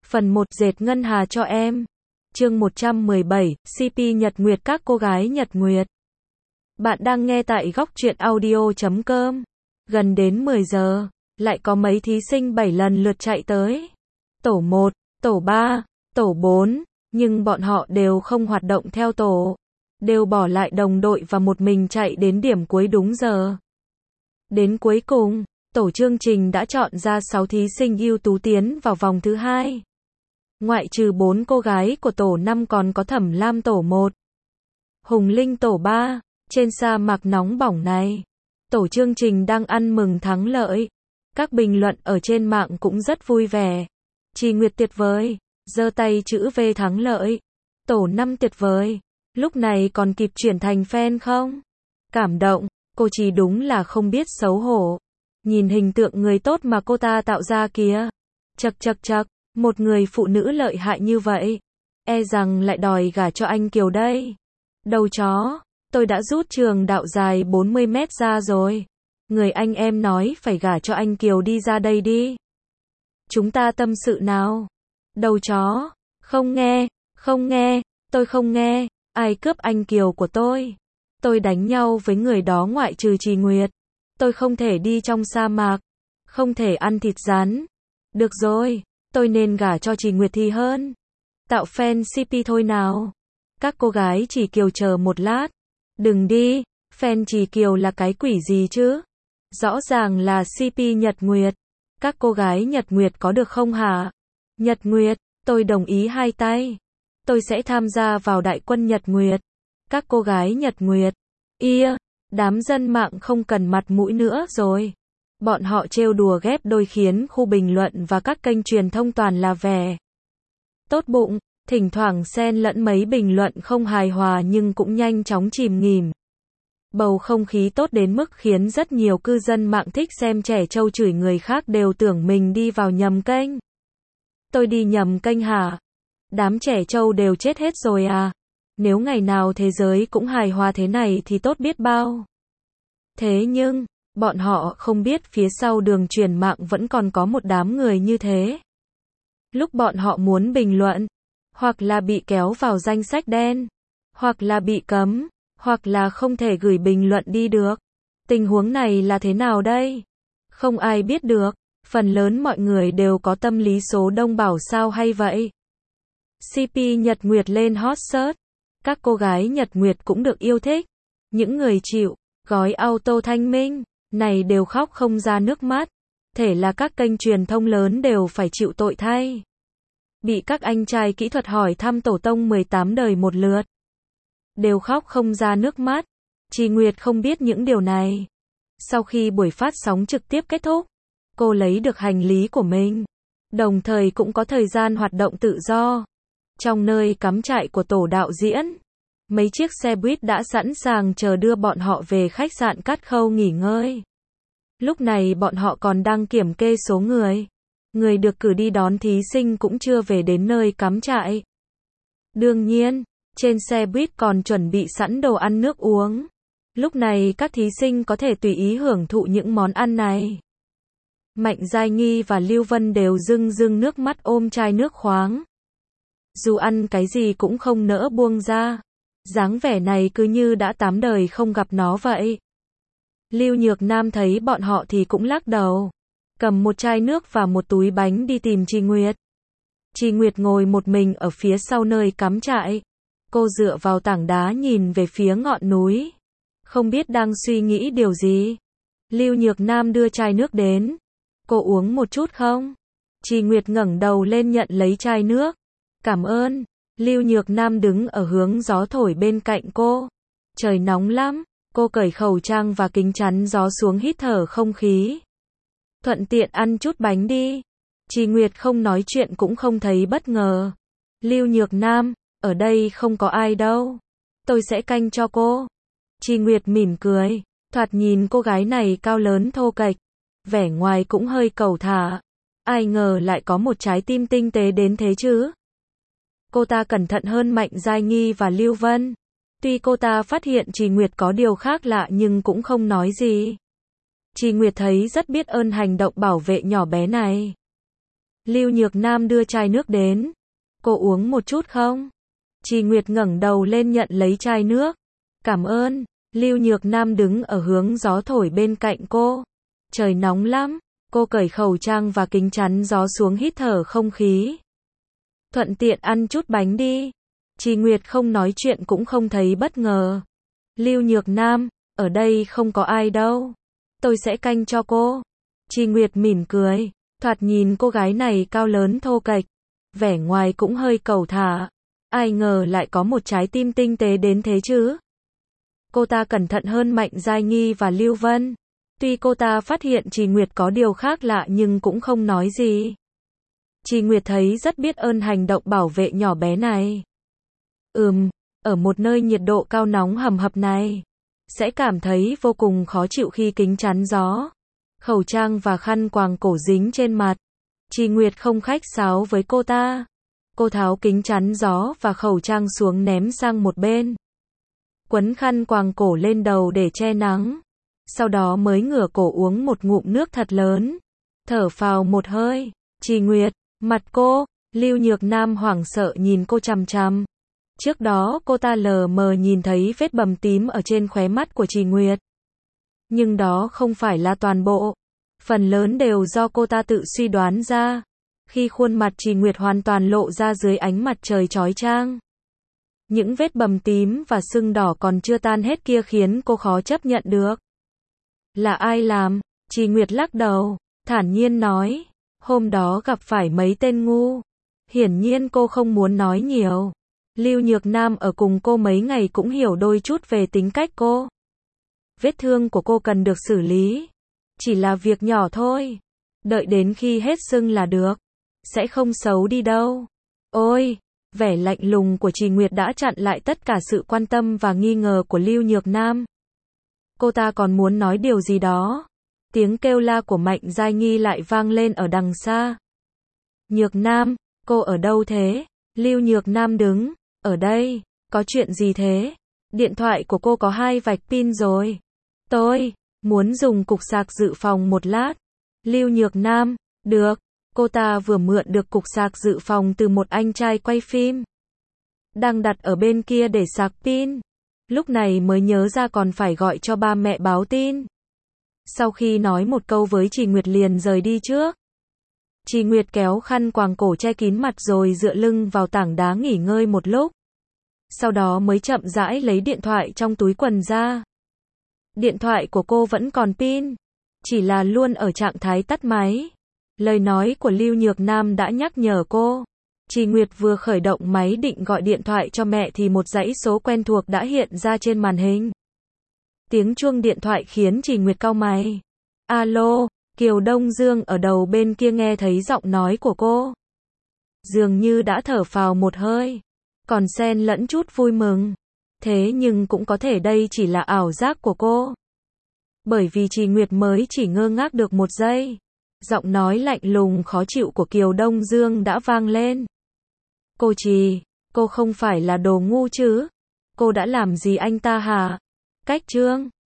Phần 1 dệt ngân hà cho em. Chương 117, CP Nhật Nguyệt các cô gái Nhật Nguyệt. Bạn đang nghe tại góc truyện audio.com. Gần đến 10 giờ, lại có mấy thí sinh 7 lần lượt chạy tới. Tổ 1, tổ 3, tổ 4, nhưng bọn họ đều không hoạt động theo tổ. Đều bỏ lại đồng đội và một mình chạy đến điểm cuối đúng giờ. Đến cuối cùng, tổ chương trình đã chọn ra 6 thí sinh ưu tú tiến vào vòng thứ 2. Ngoại trừ 4 cô gái của tổ 5 còn có Thẩm Lam tổ 1, Hùng Linh tổ 3. Trên sa mạc nóng bỏng này, tổ chương trình đang ăn mừng thắng lợi. Các bình luận ở trên mạng cũng rất vui vẻ. Trì Nguyệt tuyệt vời, giơ tay chữ V thắng lợi. Tổ 5 tuyệt vời, lúc này còn kịp chuyển thành fan không? Cảm động, cô Trì đúng là không biết xấu hổ. Nhìn hình tượng người tốt mà cô ta tạo ra kìa. Chậc chậc chậc, một người phụ nữ lợi hại như vậy, e rằng lại đòi gả cho anh Kiều đây. Đầu chó, tôi đã rút trường đạo dài 40 mét ra rồi. Người anh em nói phải gả cho anh Kiều đi ra đây đi. Chúng ta tâm sự nào. Đầu chó, không nghe, tôi không nghe, ai cướp anh Kiều của tôi. Tôi đánh nhau với người đó ngoại trừ Trì Nguyệt. Tôi không thể đi trong sa mạc, không thể ăn thịt rắn. Được rồi, tôi nên gả cho Trì Nguyệt thì hơn. Tạo fan CP thôi nào. Các cô gái Trì Kiều chờ một lát. Đừng đi, fan Trì Kiều là cái quỷ gì chứ? Rõ ràng là CP Nhật Nguyệt. Các cô gái Nhật Nguyệt có được không hả? Nhật Nguyệt, tôi đồng ý hai tay. Tôi sẽ tham gia vào đại quân Nhật Nguyệt. Các cô gái Nhật Nguyệt. Đám dân mạng không cần mặt mũi nữa rồi. Bọn họ trêu đùa ghép đôi khiến khu bình luận và các kênh truyền thông toàn là vẻ tốt bụng, thỉnh thoảng xen lẫn mấy bình luận không hài hòa nhưng cũng nhanh chóng chìm nghỉm. Bầu không khí tốt đến mức khiến rất nhiều cư dân mạng thích xem trẻ trâu chửi người khác đều tưởng mình đi vào nhầm kênh. Tôi đi nhầm kênh hả? Đám trẻ trâu đều chết hết rồi à? Nếu ngày nào thế giới cũng hài hòa thế này thì tốt biết bao. Thế nhưng, bọn họ không biết phía sau đường truyền mạng vẫn còn có một đám người như thế. Lúc bọn họ muốn bình luận, hoặc là bị kéo vào danh sách đen, hoặc là bị cấm, hoặc là không thể gửi bình luận đi được. Tình huống này là thế nào đây? Không ai biết được, phần lớn mọi người đều có tâm lý số đông bảo sao hay vậy. CP Nhật Nguyệt lên hot search, các cô gái Nhật Nguyệt cũng được yêu thích. Những người chịu gói auto thanh minh này đều khóc không ra nước mắt. Thể là các kênh truyền thông lớn đều phải chịu tội thay. Bị các anh trai kỹ thuật hỏi thăm tổ tông 18 đời một lượt. Đều khóc không ra nước mắt. Trì Nguyệt không biết những điều này. Sau khi buổi phát sóng trực tiếp kết thúc, cô lấy được hành lý của mình. Đồng thời cũng có thời gian hoạt động tự do. Trong nơi cắm trại của tổ đạo diễn, mấy chiếc xe buýt đã sẵn sàng chờ đưa bọn họ về khách sạn Cát Khâu nghỉ ngơi. Lúc này bọn họ còn đang kiểm kê số người. Người được cử đi đón thí sinh cũng chưa về đến nơi cắm trại. Đương nhiên, trên xe buýt còn chuẩn bị sẵn đồ ăn nước uống. Lúc này các thí sinh có thể tùy ý hưởng thụ những món ăn này. Mạnh Giai Nghi và Lưu Vân đều rưng rưng nước mắt ôm chai nước khoáng. Dù ăn cái gì cũng không nỡ buông ra. Dáng vẻ này cứ như đã 8 đời không gặp nó vậy. Lưu Nhược Nam thấy bọn họ thì cũng lắc đầu. Cầm một chai nước và một túi bánh đi tìm Trì Nguyệt. Trì Nguyệt ngồi một mình ở phía sau nơi cắm trại. Cô dựa vào tảng đá nhìn về phía ngọn núi. Không biết đang suy nghĩ điều gì. Lưu Nhược Nam đưa chai nước đến. Cô uống một chút không? Trì Nguyệt ngẩng đầu lên nhận lấy chai nước. Cảm ơn. Lưu Nhược Nam đứng ở hướng gió thổi bên cạnh cô. Trời nóng lắm. Cô cởi khẩu trang và kính chắn gió xuống hít thở không khí. Thuận tiện ăn chút bánh đi. Trì Nguyệt không nói chuyện cũng không thấy bất ngờ. Lưu Nhược Nam, ở đây không có ai đâu. Tôi sẽ canh cho cô. Trì Nguyệt mỉm cười. Thoạt nhìn cô gái này cao lớn thô kệch. Vẻ ngoài cũng hơi cẩu thả. Ai ngờ lại có một trái tim tinh tế đến thế chứ. Cô ta cẩn thận hơn Mạnh Giai Nghi và Lưu Vân. Tuy cô ta phát hiện Trì Nguyệt có điều khác lạ nhưng cũng không nói gì. Trì Nguyệt thấy rất biết ơn hành động bảo vệ nhỏ bé này. Lưu Nhược Nam đưa chai nước đến. Cô uống một chút không? Trì Nguyệt ngẩng đầu lên nhận lấy chai nước. Cảm ơn. Lưu Nhược Nam đứng ở hướng gió thổi bên cạnh cô. Trời nóng lắm. Cô cởi khẩu trang và kính chắn gió xuống hít thở không khí. Thuận tiện ăn chút bánh đi. Trì Nguyệt không nói chuyện cũng không thấy bất ngờ. Lưu Nhược Nam, ở đây không có ai đâu. Tôi sẽ canh cho cô. Trì Nguyệt mỉm cười. Thoạt nhìn cô gái này cao lớn thô kệch. Vẻ ngoài cũng hơi cẩu thả. Ai ngờ lại có một trái tim tinh tế đến thế chứ. Cô ta cẩn thận hơn Mạnh Giai Nghi và Lưu Vân. Tuy cô ta phát hiện Trì Nguyệt có điều khác lạ nhưng cũng không nói gì. Trì Nguyệt thấy rất biết ơn hành động bảo vệ nhỏ bé này. Ở một nơi nhiệt độ cao nóng hầm hập này, sẽ cảm thấy vô cùng khó chịu khi kính chắn gió, khẩu trang và khăn quàng cổ dính trên mặt. Trì Nguyệt không khách sáo với cô ta. Cô tháo kính chắn gió và khẩu trang xuống ném sang một bên. Quấn khăn quàng cổ lên đầu để che nắng. Sau đó mới ngửa cổ uống một ngụm nước thật lớn. Thở phào một hơi. Trì Nguyệt, mặt cô, Lưu Nhược Nam hoảng sợ nhìn cô chằm chằm. Trước đó cô ta lờ mờ nhìn thấy vết bầm tím ở trên khóe mắt của Trì Nguyệt. Nhưng đó không phải là toàn bộ. Phần lớn đều do cô ta tự suy đoán ra. Khi khuôn mặt Trì Nguyệt hoàn toàn lộ ra dưới ánh mặt trời chói chang. Những vết bầm tím và sưng đỏ còn chưa tan hết kia khiến cô khó chấp nhận được. Là ai làm? Trì Nguyệt lắc đầu, thản nhiên nói. Hôm đó gặp phải mấy tên ngu. Hiển nhiên cô không muốn nói nhiều. Lưu Nhược Nam ở cùng cô mấy ngày cũng hiểu đôi chút về tính cách cô. Vết thương của cô cần được xử lý. Chỉ là việc nhỏ thôi. Đợi đến khi hết sưng là được. Sẽ không xấu đi đâu. Ôi, vẻ lạnh lùng của Trì Nguyệt đã chặn lại tất cả sự quan tâm và nghi ngờ của Lưu Nhược Nam. Cô ta còn muốn nói điều gì đó. Tiếng kêu la của Mạnh Giai Nghi lại vang lên ở đằng xa. Nhược Nam, cô ở đâu thế? Lưu Nhược Nam đứng. Ở đây, có chuyện gì thế? Điện thoại của cô có 2 vạch pin rồi. Tôi muốn dùng cục sạc dự phòng một lát. Lưu Nhược Nam, được. Cô ta vừa mượn được cục sạc dự phòng từ một anh trai quay phim. Đang đặt ở bên kia để sạc pin. Lúc này mới nhớ ra còn phải gọi cho ba mẹ báo tin. Sau khi nói một câu với Trì Nguyệt liền rời đi trước. Trì Nguyệt kéo khăn quàng cổ che kín mặt rồi dựa lưng vào tảng đá nghỉ ngơi một lúc. Sau đó mới chậm rãi lấy điện thoại trong túi quần ra. Điện thoại của cô vẫn còn pin, chỉ là luôn ở trạng thái tắt máy. Lời nói của Lưu Nhược Nam đã nhắc nhở cô. Trì Nguyệt vừa khởi động máy định gọi điện thoại cho mẹ thì một dãy số quen thuộc đã hiện ra trên màn hình. Tiếng chuông điện thoại khiến Trì Nguyệt cau mày. Alo, Kiều Đông Dương ở đầu bên kia nghe thấy giọng nói của cô. Dường như đã thở phào một hơi, còn xen lẫn chút vui mừng. Thế nhưng cũng có thể đây chỉ là ảo giác của cô. Bởi vì Trì Nguyệt mới chỉ ngơ ngác được một giây. Giọng nói lạnh lùng khó chịu của Kiều Đông Dương đã vang lên. Cô Trì, cô không phải là đồ ngu chứ? Cô đã làm gì anh ta hả? Cách Trương,